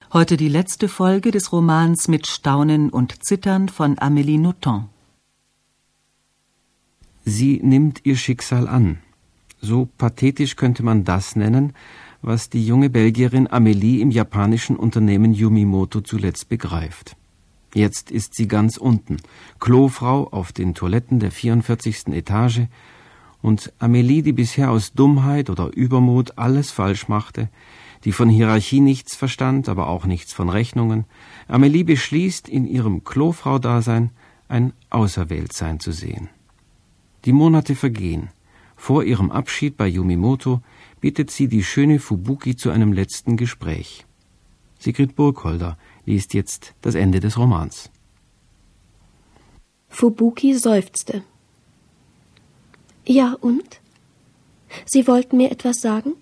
Heute die letzte Folge des Romans Mit Staunen und Zittern von Amélie Nothomb. Sie nimmt ihr Schicksal an. So pathetisch könnte man das nennen, was die junge Belgierin Amélie im japanischen Unternehmen Yumimoto zuletzt begreift. Jetzt ist sie ganz unten, Klofrau auf den Toiletten der 44. Etage, und Amélie, die bisher aus Dummheit oder Übermut alles falsch machte, die von Hierarchie nichts verstand, aber auch nichts von Rechnungen, Amélie beschließt, in ihrem Klofrau-Dasein ein Auserwähltsein zu sehen. Die Monate vergehen. Vor ihrem Abschied bei Yumimoto bittet sie die schöne Fubuki zu einem letzten Gespräch. Sigrid Burkholder liest jetzt das Ende des Romans. Fubuki seufzte. Ja, und? Sie wollten mir etwas sagen?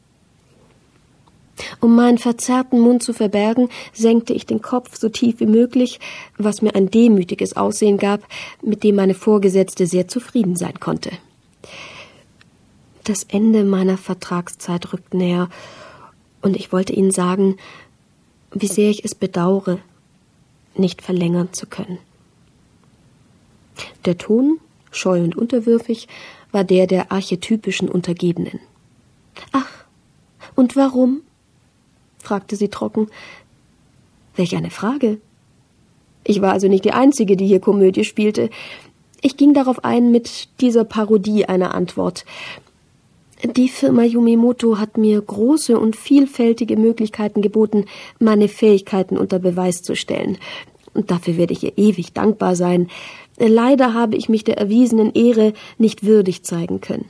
Um meinen verzerrten Mund zu verbergen, senkte ich den Kopf so tief wie möglich, was mir ein demütiges Aussehen gab, mit dem meine Vorgesetzte sehr zufrieden sein konnte. Das Ende meiner Vertragszeit rückt näher, und ich wollte Ihnen sagen, wie sehr ich es bedauere, nicht verlängern zu können. Der Ton, scheu und unterwürfig, war der archetypischen Untergebenen. »Ach, und warum?« fragte sie trocken. Welch eine Frage! Ich war also nicht die Einzige, die hier Komödie spielte. Ich ging darauf ein mit dieser Parodie einer Antwort. Die Firma Yumimoto hat mir große und vielfältige Möglichkeiten geboten, meine Fähigkeiten unter Beweis zu stellen. Und dafür werde ich ihr ewig dankbar sein. Leider habe ich mich der erwiesenen Ehre nicht würdig zeigen können.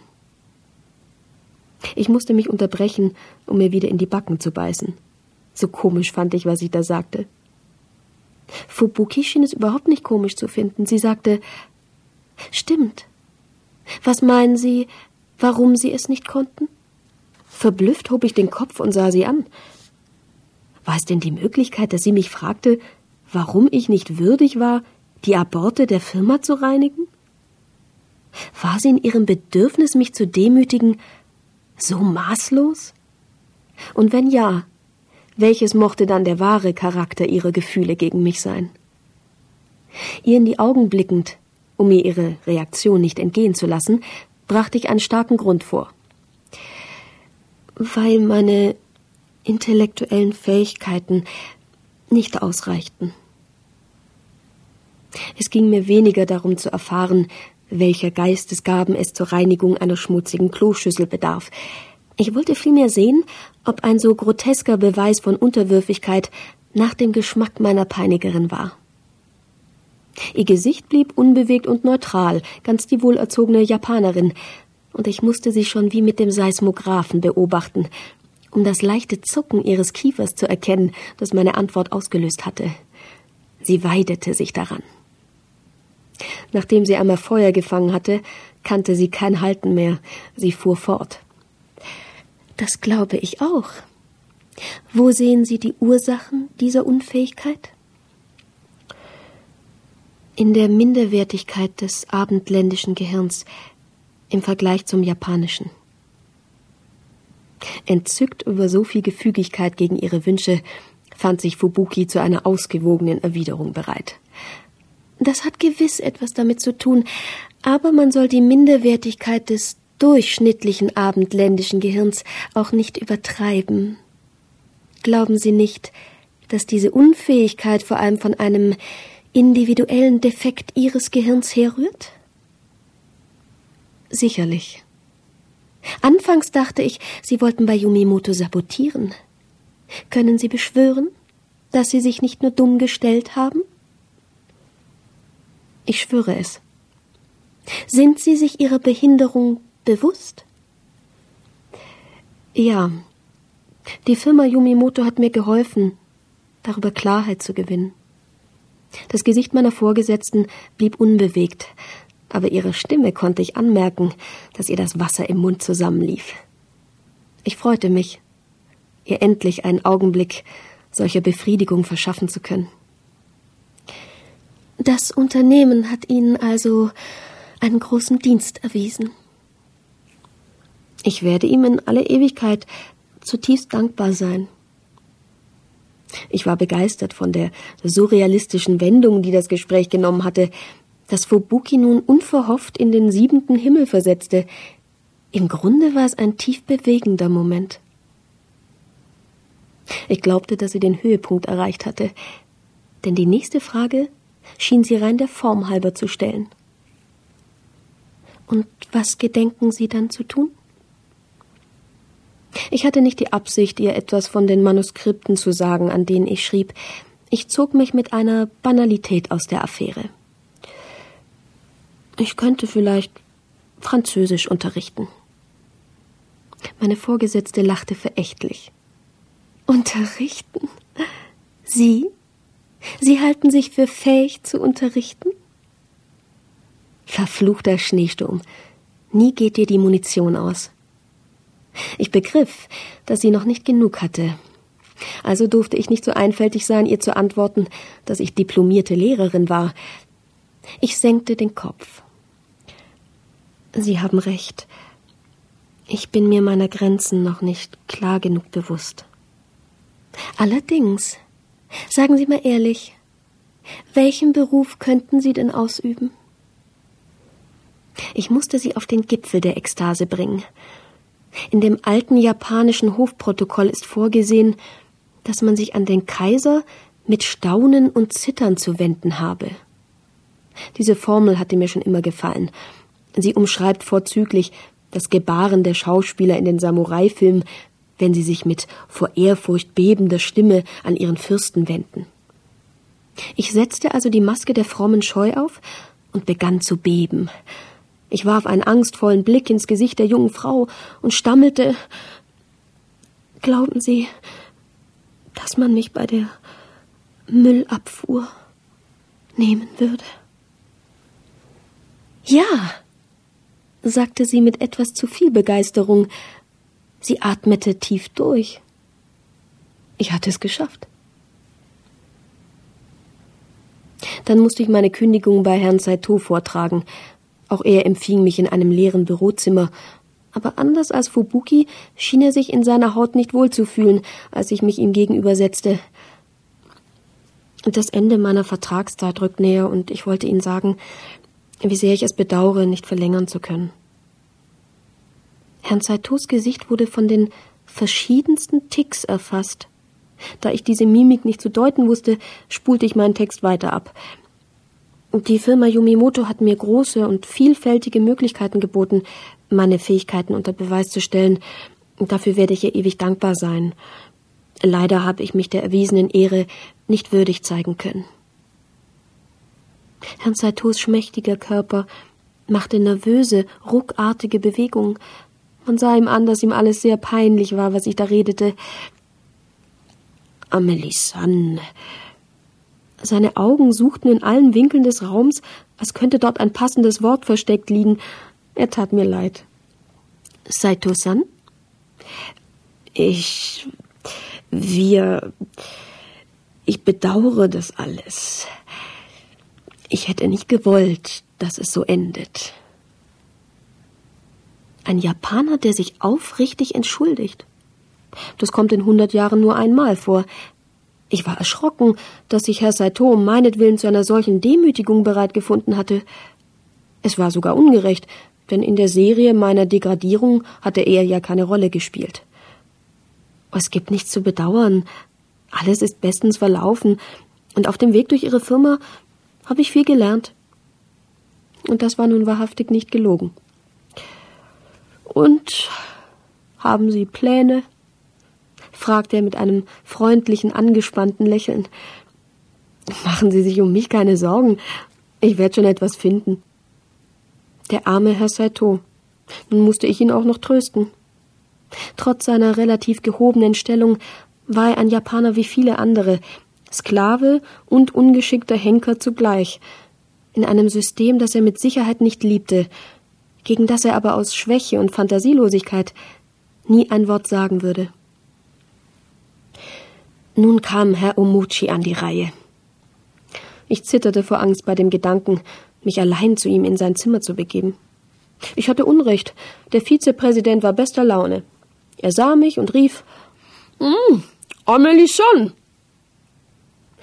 Ich musste mich unterbrechen, um mir wieder in die Backen zu beißen. So komisch fand ich, was ich da sagte. Fubuki schien es überhaupt nicht komisch zu finden. Sie sagte, »Stimmt. Was meinen Sie, warum Sie es nicht konnten?« Verblüfft hob ich den Kopf und sah sie an. War es denn die Möglichkeit, dass sie mich fragte, warum ich nicht würdig war, die Aborte der Firma zu reinigen? War sie in ihrem Bedürfnis, mich zu demütigen, so maßlos? Und wenn ja, welches mochte dann der wahre Charakter ihrer Gefühle gegen mich sein? Ihr in die Augen blickend, um mir ihre Reaktion nicht entgehen zu lassen, brachte ich einen starken Grund vor. Weil meine intellektuellen Fähigkeiten nicht ausreichten. Es ging mir weniger darum zu erfahren, welcher Geistesgaben es zur Reinigung einer schmutzigen Kloschüssel bedarf. Ich wollte vielmehr sehen, ob ein so grotesker Beweis von Unterwürfigkeit nach dem Geschmack meiner Peinigerin war. Ihr Gesicht blieb unbewegt und neutral, ganz die wohlerzogene Japanerin, und ich musste sie schon wie mit dem Seismographen beobachten, um das leichte Zucken ihres Kiefers zu erkennen, das meine Antwort ausgelöst hatte. Sie weidete sich daran. Nachdem sie einmal Feuer gefangen hatte, kannte sie kein Halten mehr. Sie fuhr fort. Das glaube ich auch. Wo sehen Sie die Ursachen dieser Unfähigkeit? In der Minderwertigkeit des abendländischen Gehirns im Vergleich zum japanischen. Entzückt über so viel Gefügigkeit gegen ihre Wünsche, fand sich Fubuki zu einer ausgewogenen Erwiderung bereit. Das hat gewiss etwas damit zu tun, aber man soll die Minderwertigkeit des durchschnittlichen abendländischen Gehirns auch nicht übertreiben. Glauben Sie nicht, dass diese Unfähigkeit vor allem von einem individuellen Defekt Ihres Gehirns herrührt? Sicherlich. Anfangs dachte ich, Sie wollten bei Yumimoto sabotieren. Können Sie beschwören, dass Sie sich nicht nur dumm gestellt haben? Ich schwöre es. Sind Sie sich Ihrer Behinderung bewusst? Ja, die Firma Yumimoto hat mir geholfen, darüber Klarheit zu gewinnen. Das Gesicht meiner Vorgesetzten blieb unbewegt, aber ihrer Stimme konnte ich anmerken, dass ihr das Wasser im Mund zusammenlief. Ich freute mich, ihr endlich einen Augenblick solcher Befriedigung verschaffen zu können. Das Unternehmen hat Ihnen also einen großen Dienst erwiesen. Ich werde ihm in alle Ewigkeit zutiefst dankbar sein. Ich war begeistert von der surrealistischen Wendung, die das Gespräch genommen hatte, das Fubuki nun unverhofft in den 7. Himmel versetzte. Im Grunde war es ein tief bewegender Moment. Ich glaubte, dass sie den Höhepunkt erreicht hatte, denn die nächste Frage schien sie rein der Form halber zu stellen. Und was gedenken Sie dann zu tun? Ich hatte nicht die Absicht, ihr etwas von den Manuskripten zu sagen, an denen ich schrieb. Ich zog mich mit einer Banalität aus der Affäre. Ich könnte vielleicht Französisch unterrichten. Meine Vorgesetzte lachte verächtlich. Unterrichten? Sie? Sie halten sich für fähig zu unterrichten? Verfluchter Schneesturm. Nie geht dir die Munition aus. Ich begriff, dass sie noch nicht genug hatte. Also durfte ich nicht so einfältig sein, ihr zu antworten, dass ich diplomierte Lehrerin war. Ich senkte den Kopf. Sie haben recht. Ich bin mir meiner Grenzen noch nicht klar genug bewusst. Allerdings, sagen Sie mal ehrlich, welchen Beruf könnten Sie denn ausüben? Ich musste sie auf den Gipfel der Ekstase bringen. In dem alten japanischen Hofprotokoll ist vorgesehen, dass man sich an den Kaiser mit Staunen und Zittern zu wenden habe. Diese Formel hatte mir schon immer gefallen. Sie umschreibt vorzüglich das Gebaren der Schauspieler in den Samurai-Filmen, wenn sie sich mit vor Ehrfurcht bebender Stimme an ihren Fürsten wenden. Ich setzte also die Maske der frommen Scheu auf und begann zu beben. Ich warf einen angstvollen Blick ins Gesicht der jungen Frau und stammelte: Glauben Sie, dass man mich bei der Müllabfuhr nehmen würde? Ja, sagte sie mit etwas zu viel Begeisterung. Sie atmete tief durch. Ich hatte es geschafft. Dann musste ich meine Kündigung bei Herrn Saito vortragen. Auch er empfing mich in einem leeren Bürozimmer. Aber anders als Fubuki schien er sich in seiner Haut nicht wohlzufühlen, als ich mich ihm gegenübersetzte. Das Ende meiner Vertragszeit rückt näher und ich wollte Ihnen sagen, wie sehr ich es bedauere, nicht verlängern zu können. Herrn Saitos Gesicht wurde von den verschiedensten Ticks erfasst. Da ich diese Mimik nicht zu deuten wusste, spulte ich meinen Text weiter ab. Die Firma Yumimoto hat mir große und vielfältige Möglichkeiten geboten, meine Fähigkeiten unter Beweis zu stellen. Dafür werde ich ihr ewig dankbar sein. Leider habe ich mich der erwiesenen Ehre nicht würdig zeigen können. Herrn Saitos schmächtiger Körper machte nervöse, ruckartige Bewegungen. Man sah ihm an, dass ihm alles sehr peinlich war, was ich da redete. Amelie-san. Seine Augen suchten in allen Winkeln des Raums, als könnte dort ein passendes Wort versteckt liegen. Er tat mir leid. Saito-san? Ich bedauere das alles. Ich hätte nicht gewollt, dass es so endet. Ein Japaner, der sich aufrichtig entschuldigt. Das kommt in 100 Jahren nur einmal vor. Ich war erschrocken, dass sich Herr Saito um meinetwillen zu einer solchen Demütigung bereit gefunden hatte. Es war sogar ungerecht, denn in der Serie meiner Degradierung hatte er ja keine Rolle gespielt. Es gibt nichts zu bedauern. Alles ist bestens verlaufen und auf dem Weg durch Ihre Firma habe ich viel gelernt. Und das war nun wahrhaftig nicht gelogen. Und haben Sie Pläne? Fragte er mit einem freundlichen, angespannten Lächeln. Machen Sie sich um mich keine Sorgen. Ich werde schon etwas finden. Der arme Herr Saito. Nun musste ich ihn auch noch trösten. Trotz seiner relativ gehobenen Stellung war er ein Japaner wie viele andere, Sklave und ungeschickter Henker zugleich, in einem System, das er mit Sicherheit nicht liebte, gegen das er aber aus Schwäche und Fantasielosigkeit nie ein Wort sagen würde. Nun kam Herr Omuchi an die Reihe. Ich zitterte vor Angst bei dem Gedanken, mich allein zu ihm in sein Zimmer zu begeben. Ich hatte Unrecht. Der Vizepräsident war bester Laune. Er sah mich und rief: Amelie-san,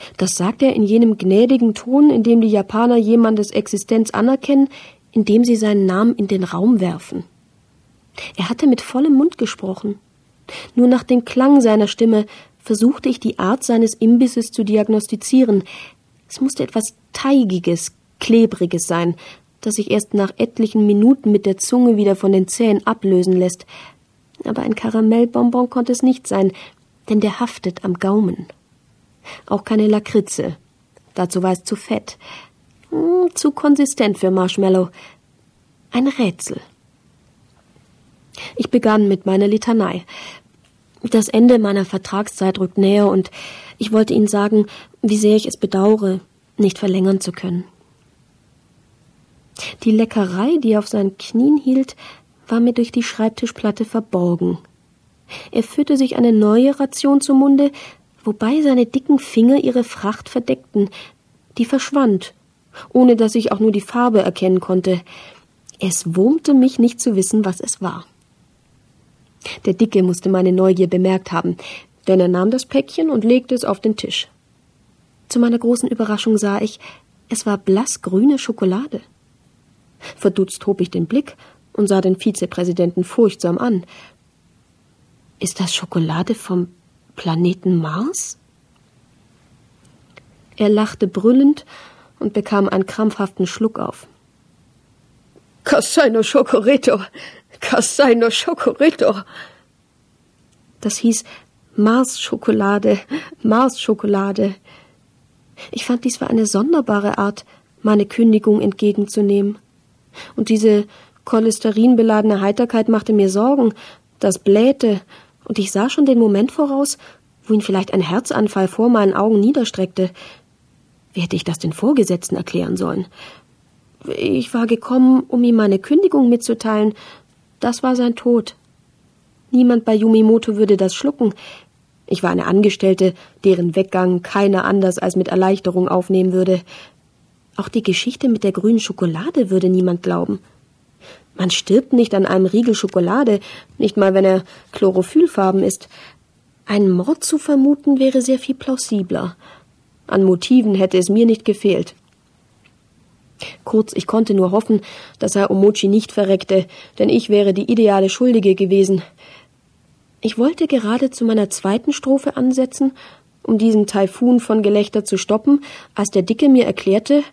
Das sagt er in jenem gnädigen Ton, in dem die Japaner jemandes Existenz anerkennen, indem sie seinen Namen in den Raum werfen. Er hatte mit vollem Mund gesprochen. Nur nach dem Klang seiner Stimme versuchte ich die Art seines Imbisses zu diagnostizieren. Es musste etwas Teigiges, Klebriges sein, das sich erst nach etlichen Minuten mit der Zunge wieder von den Zähnen ablösen lässt. Aber ein Karamellbonbon konnte es nicht sein, denn der haftet am Gaumen. Auch keine Lakritze. Dazu war es zu fett. Zu konsistent für Marshmallow. Ein Rätsel. Ich begann mit meiner Litanei. Das Ende meiner Vertragszeit rückt näher und ich wollte Ihnen sagen, wie sehr ich es bedauere, nicht verlängern zu können. Die Leckerei, die er auf seinen Knien hielt, war mir durch die Schreibtischplatte verborgen. Er führte sich eine neue Ration zum Munde, wobei seine dicken Finger ihre Fracht verdeckten. Die verschwand, ohne dass ich auch nur die Farbe erkennen konnte. Es wurmte mich nicht zu wissen, was es war. Der Dicke musste meine Neugier bemerkt haben, denn er nahm das Päckchen und legte es auf den Tisch. Zu meiner großen Überraschung sah ich, es war blassgrüne Schokolade. Verdutzt hob ich den Blick und sah den Vizepräsidenten furchtsam an. Ist das Schokolade vom Planeten Mars? Er lachte brüllend und bekam einen krampfhaften Schluck auf. Kassai no Schokorito! Kassai no Schokorito! Das hieß Mars-Schokolade, Mars-Schokolade. Ich fand, dies war eine sonderbare Art, meine Kündigung entgegenzunehmen. Und diese cholesterinbeladene Heiterkeit machte mir Sorgen, das blähte, und ich sah schon den Moment voraus, wo ihn vielleicht ein Herzanfall vor meinen Augen niederstreckte. Wie hätte ich das den Vorgesetzten erklären sollen? Ich war gekommen, um ihm meine Kündigung mitzuteilen. Das war sein Tod. Niemand bei Yumimoto würde das schlucken. Ich war eine Angestellte, deren Weggang keiner anders als mit Erleichterung aufnehmen würde. Auch die Geschichte mit der grünen Schokolade würde niemand glauben. Man stirbt nicht an einem Riegel Schokolade, nicht mal wenn er chlorophyllfarben ist. Einen Mord zu vermuten wäre sehr viel plausibler. An Motiven hätte es mir nicht gefehlt. Kurz, ich konnte nur hoffen, dass Herr Omochi nicht verreckte, denn ich wäre die ideale Schuldige gewesen. Ich wollte gerade zu meiner zweiten Strophe ansetzen, um diesen Taifun von Gelächter zu stoppen, als der Dicke mir erklärte,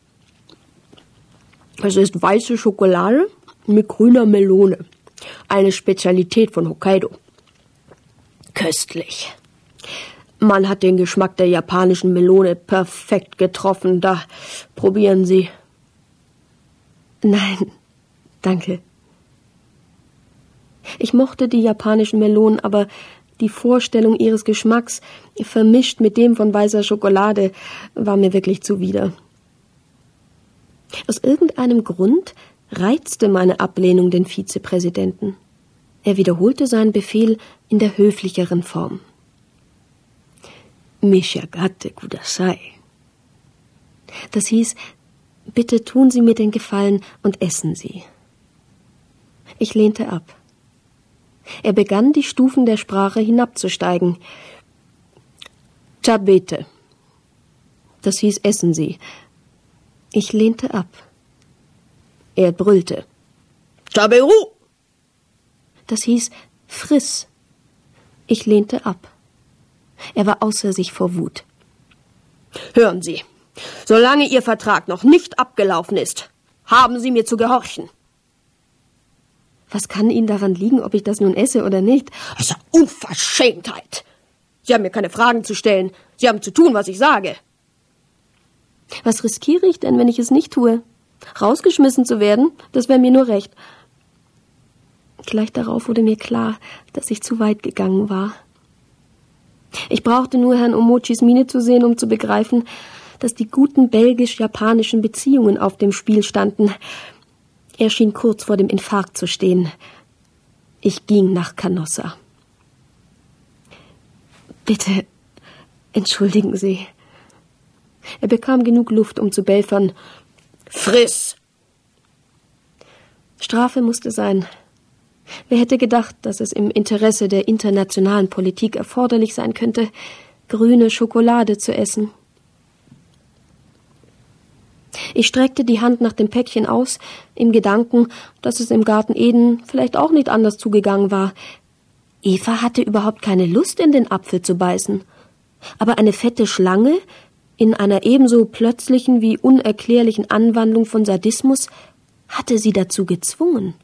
es ist weiße Schokolade mit grüner Melone, eine Spezialität von Hokkaido. Köstlich. Man hat den Geschmack der japanischen Melone perfekt getroffen. Da, probieren Sie. Nein, danke. Ich mochte die japanischen Melonen, aber die Vorstellung ihres Geschmacks, vermischt mit dem von weißer Schokolade, war mir wirklich zuwider. Aus irgendeinem Grund reizte meine Ablehnung den Vizepräsidenten. Er wiederholte seinen Befehl in der höflicheren Form. Mishagate kudasai. Das hieß, bitte tun Sie mir den Gefallen und essen Sie. Ich lehnte ab. Er begann, die Stufen der Sprache hinabzusteigen. Tabete. Das hieß, essen Sie. Ich lehnte ab. Er brüllte. Taberu! Das hieß, friss. Ich lehnte ab. Er war außer sich vor Wut. Hören Sie, solange Ihr Vertrag noch nicht abgelaufen ist, haben Sie mir zu gehorchen. Was kann Ihnen daran liegen, ob ich das nun esse oder nicht? Das ist eine Unverschämtheit. Sie haben mir keine Fragen zu stellen. Sie haben zu tun, was ich sage. Was riskiere ich denn, wenn ich es nicht tue? Rausgeschmissen zu werden, das wäre mir nur recht. Gleich darauf wurde mir klar, dass ich zu weit gegangen war. Ich brauchte nur Herrn Omochis Miene zu sehen, um zu begreifen, dass die guten belgisch-japanischen Beziehungen auf dem Spiel standen. Er schien kurz vor dem Infarkt zu stehen. Ich ging nach Canossa. Bitte, entschuldigen Sie. Er bekam genug Luft, um zu belfern. Friss! Strafe musste sein. Wer hätte gedacht, dass es im Interesse der internationalen Politik erforderlich sein könnte, grüne Schokolade zu essen, Ich streckte die Hand nach dem Päckchen aus, im Gedanken, dass es im Garten Eden vielleicht auch nicht anders zugegangen war. Eva hatte überhaupt keine Lust, in den Apfel zu beißen. Aber eine fette Schlange, in einer ebenso plötzlichen wie unerklärlichen Anwandlung von Sadismus, hatte sie dazu gezwungen.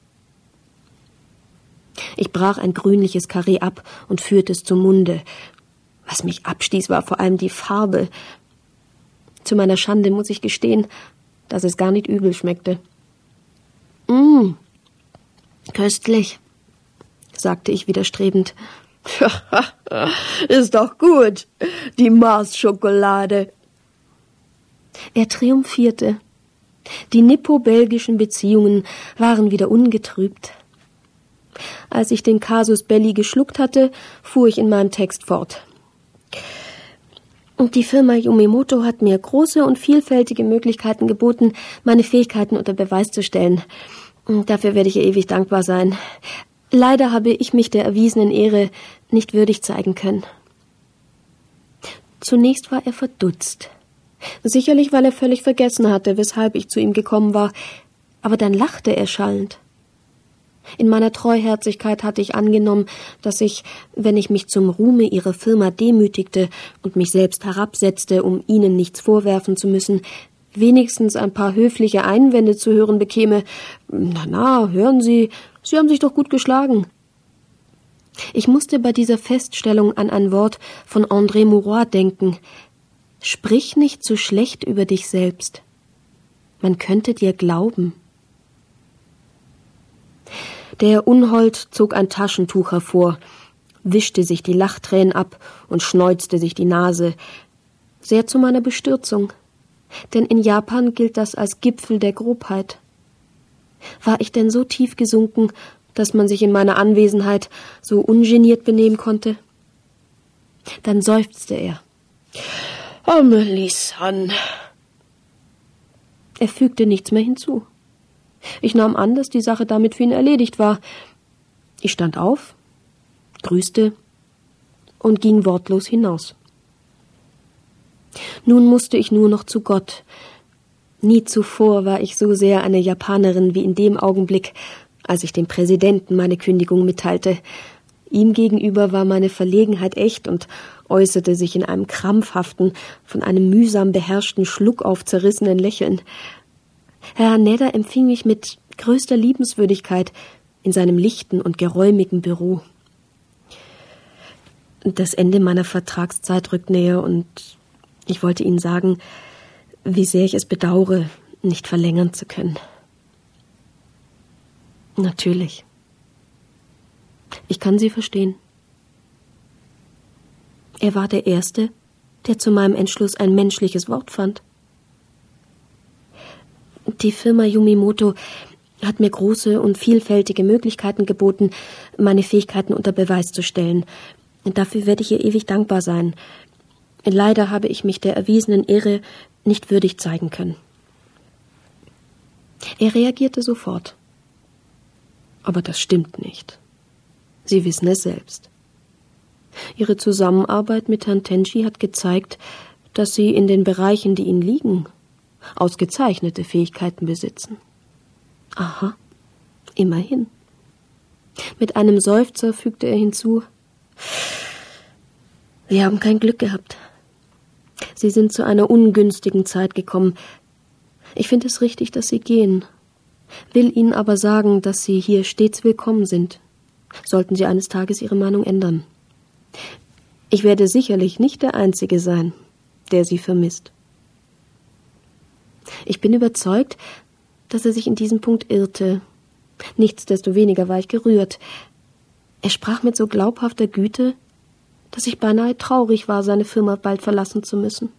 Ich brach ein grünliches Karree ab und führte es zum Munde. Was mich abstieß, war vor allem die Farbe. Zu meiner Schande muss ich gestehen, dass es gar nicht übel schmeckte. Köstlich, sagte ich widerstrebend. Ist doch gut, die Mars-Schokolade. Er triumphierte. Die nippo-belgischen Beziehungen waren wieder ungetrübt. Als ich den Casus Belli geschluckt hatte, fuhr ich in meinem Text fort. Und die Firma Yumimoto hat mir große und vielfältige Möglichkeiten geboten, meine Fähigkeiten unter Beweis zu stellen. Dafür werde ich ihr ewig dankbar sein. Leider habe ich mich der erwiesenen Ehre nicht würdig zeigen können. Zunächst war er verdutzt. Sicherlich, weil er völlig vergessen hatte, weshalb ich zu ihm gekommen war. Aber dann lachte er schallend. In meiner Treuherzigkeit hatte ich angenommen, dass ich, wenn ich mich zum Ruhme ihrer Firma demütigte und mich selbst herabsetzte, um ihnen nichts vorwerfen zu müssen, wenigstens ein paar höfliche Einwände zu hören bekäme. Na, hören Sie, Sie haben sich doch gut geschlagen. Ich musste bei dieser Feststellung an ein Wort von André Maurois denken. Sprich nicht so schlecht über dich selbst. Man könnte dir glauben. Der Unhold zog ein Taschentuch hervor, wischte sich die Lachtränen ab und schneuzte sich die Nase. Sehr zu meiner Bestürzung, denn in Japan gilt das als Gipfel der Grobheit. War ich denn so tief gesunken, dass man sich in meiner Anwesenheit so ungeniert benehmen konnte? Dann seufzte er. Amelie-san. Er fügte nichts mehr hinzu. Ich nahm an, dass die Sache damit für ihn erledigt war. Ich stand auf, grüßte und ging wortlos hinaus. Nun musste ich nur noch zu Gott. Nie zuvor war ich so sehr eine Japanerin wie in dem Augenblick, als ich dem Präsidenten meine Kündigung mitteilte. Ihm gegenüber war meine Verlegenheit echt und äußerte sich in einem krampfhaften, von einem mühsam beherrschten Schluckauf zerrissenen Lächeln. Herr Haneda empfing mich mit größter Liebenswürdigkeit in seinem lichten und geräumigen Büro. Das Ende meiner Vertragszeit rückt näher und ich wollte Ihnen sagen, wie sehr ich es bedauere, nicht verlängern zu können. Natürlich. Ich kann Sie verstehen. Er war der Erste, der zu meinem Entschluss ein menschliches Wort fand. Die Firma Yumimoto hat mir große und vielfältige Möglichkeiten geboten, meine Fähigkeiten unter Beweis zu stellen. Dafür werde ich ihr ewig dankbar sein. Leider habe ich mich der erwiesenen Ehre nicht würdig zeigen können. Er reagierte sofort. Aber das stimmt nicht. Sie wissen es selbst. Ihre Zusammenarbeit mit Herrn Tenchi hat gezeigt, dass Sie in den Bereichen, die Ihnen liegen, ausgezeichnete Fähigkeiten besitzen. Aha, immerhin. Mit einem Seufzer fügte er hinzu, wir haben kein Glück gehabt. Sie sind zu einer ungünstigen Zeit gekommen. Ich finde es richtig, dass Sie gehen, will Ihnen aber sagen, dass Sie hier stets willkommen sind, sollten Sie eines Tages Ihre Meinung ändern. Ich werde sicherlich nicht der Einzige sein, der Sie vermisst. Ich bin überzeugt, dass er sich in diesem Punkt irrte. Nichtsdestoweniger war ich gerührt. Er sprach mit so glaubhafter Güte, dass ich beinahe traurig war, seine Firma bald verlassen zu müssen.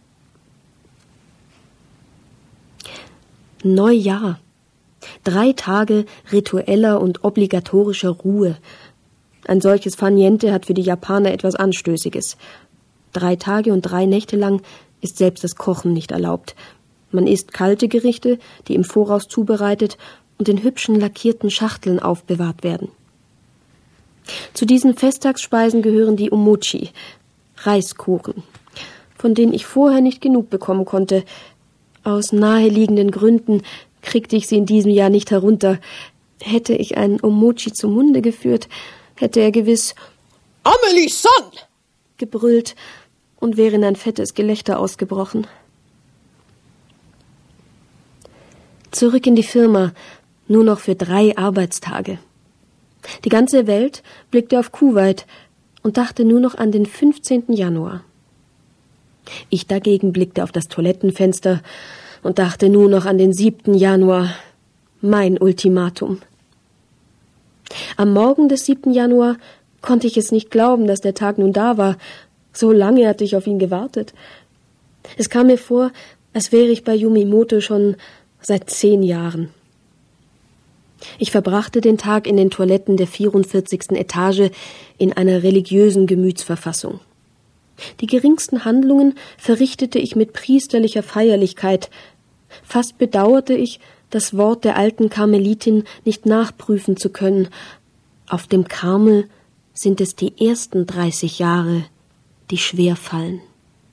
Neujahr. 3 Tage ritueller und obligatorischer Ruhe. Ein solches Farniente hat für die Japaner etwas Anstößiges. 3 Tage und 3 Nächte lang ist selbst das Kochen nicht erlaubt. Man isst kalte Gerichte, die im Voraus zubereitet und in hübschen lackierten Schachteln aufbewahrt werden. Zu diesen Festtagsspeisen gehören die Omochi, Reiskuchen, von denen ich vorher nicht genug bekommen konnte, Aus naheliegenden Gründen kriegte ich sie in diesem Jahr nicht herunter. Hätte ich einen Omochi zum Munde geführt, hätte er gewiss »Amelie-san!« gebrüllt und wäre in ein fettes Gelächter ausgebrochen. Zurück in die Firma, nur noch für 3 Arbeitstage. Die ganze Welt blickte auf Kuwait und dachte nur noch an den 15. Januar. Ich dagegen blickte auf das Toilettenfenster und dachte nur noch an den 7. Januar, mein Ultimatum. Am Morgen des 7. Januar konnte ich es nicht glauben, dass der Tag nun da war. So lange hatte ich auf ihn gewartet. Es kam mir vor, als wäre ich bei Yumimoto schon seit 10 Jahren. Ich verbrachte den Tag in den Toiletten der 44. Etage in einer religiösen Gemütsverfassung. Die geringsten Handlungen verrichtete ich mit priesterlicher Feierlichkeit. Fast bedauerte ich, das Wort der alten Karmelitin nicht nachprüfen zu können. Auf dem Karmel sind es die ersten 30 Jahre, die schwer fallen.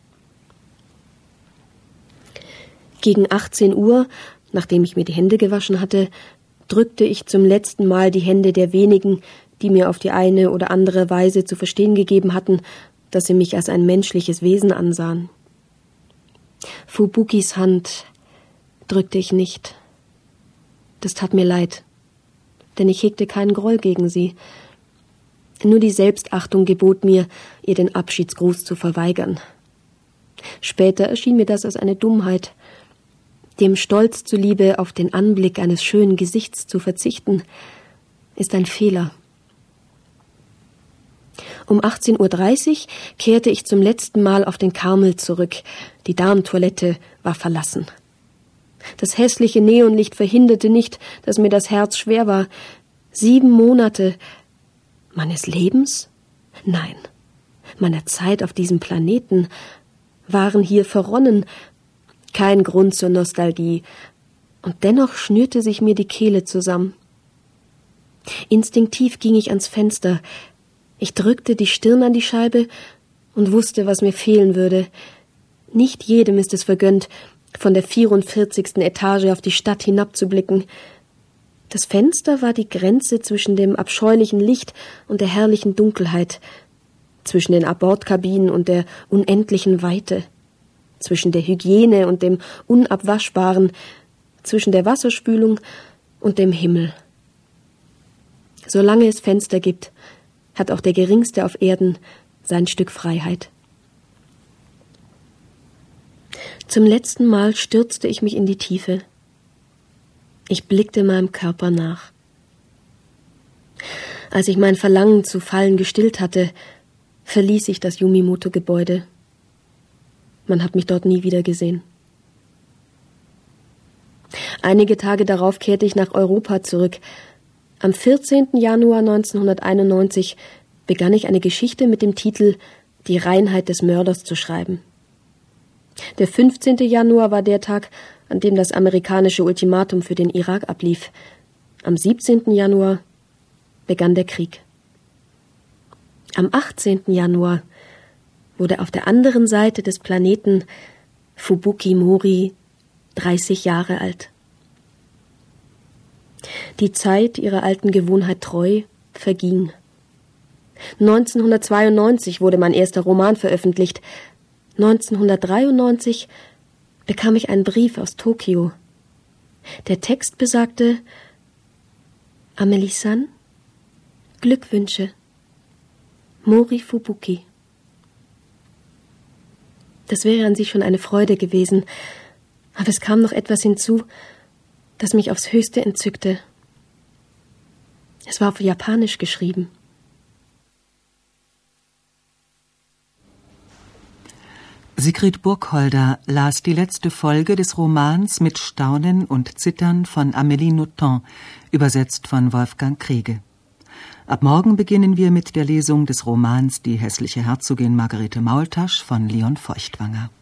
Gegen 18 Uhr, nachdem ich mir die Hände gewaschen hatte, drückte ich zum letzten Mal die Hände der wenigen, die mir auf die eine oder andere Weise zu verstehen gegeben hatten, dass sie mich als ein menschliches Wesen ansahen. Fubukis Hand drückte ich nicht. Das tat mir leid, denn ich hegte keinen Groll gegen sie. Nur die Selbstachtung gebot mir, ihr den Abschiedsgruß zu verweigern. Später erschien mir das als eine Dummheit. Dem Stolz zuliebe auf den Anblick eines schönen Gesichts zu verzichten, ist ein Fehler. Um 18:30 Uhr kehrte ich zum letzten Mal auf den Karmel zurück. Die Damentoilette war verlassen. Das hässliche Neonlicht verhinderte nicht, dass mir das Herz schwer war. 7 Monate meines Lebens? Nein, meiner Zeit auf diesem Planeten waren hier verronnen. Kein Grund zur Nostalgie. Und dennoch schnürte sich mir die Kehle zusammen. Instinktiv ging ich ans Fenster. Ich drückte die Stirn an die Scheibe und wusste, was mir fehlen würde. Nicht jedem ist es vergönnt, von der 44. Etage auf die Stadt hinabzublicken. Das Fenster war die Grenze zwischen dem abscheulichen Licht und der herrlichen Dunkelheit, zwischen den Abortkabinen und der unendlichen Weite, zwischen der Hygiene und dem Unabwaschbaren, zwischen der Wasserspülung und dem Himmel. Solange es Fenster gibt, hat auch der Geringste auf Erden sein Stück Freiheit. Zum letzten Mal stürzte ich mich in die Tiefe. Ich blickte meinem Körper nach. Als ich mein Verlangen zu fallen gestillt hatte, verließ ich das Yumimoto-Gebäude. Man hat mich dort nie wieder gesehen. Einige Tage darauf kehrte ich nach Europa zurück. Am 14. Januar 1991 begann ich eine Geschichte mit dem Titel »Die Reinheit des Mörders« zu schreiben. Der 15. Januar war der Tag, an dem das amerikanische Ultimatum für den Irak ablief. Am 17. Januar begann der Krieg. Am 18. Januar wurde auf der anderen Seite des Planeten Fubuki Mori 30 Jahre alt. Die Zeit, ihrer alten Gewohnheit treu, verging. 1992 wurde mein erster Roman veröffentlicht. 1993 bekam ich einen Brief aus Tokio. Der Text besagte: Amelie-san, Glückwünsche, Mori Fubuki. Das wäre an sich schon eine Freude gewesen, aber es kam noch etwas hinzu, das mich aufs Höchste entzückte. Es war auf Japanisch geschrieben. Sigrid Burkholder las die letzte Folge des Romans Mit Staunen und Zittern von Amélie Nothomb, übersetzt von Wolfgang Kriege. Ab morgen beginnen wir mit der Lesung des Romans Die hässliche Herzogin Margarete Maultasch von Leon Feuchtwanger.